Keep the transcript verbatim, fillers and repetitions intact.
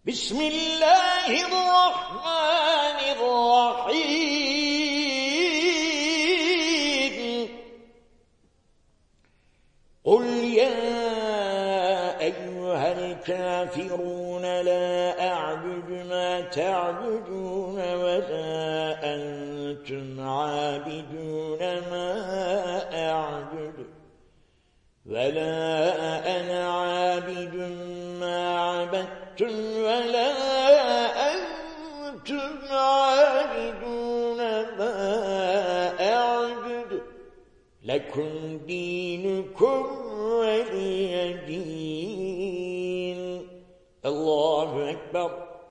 بسم الله الرحمن الرحيم قل يا أيها الكافرون لا أعبد ما تعبدون ولا أنتم عابدون ما أعبد ولا أنا عابد ما عبدتم ولا أنتم عابدون ما أعبد لكم دينكم ولي دين. الله أكبر.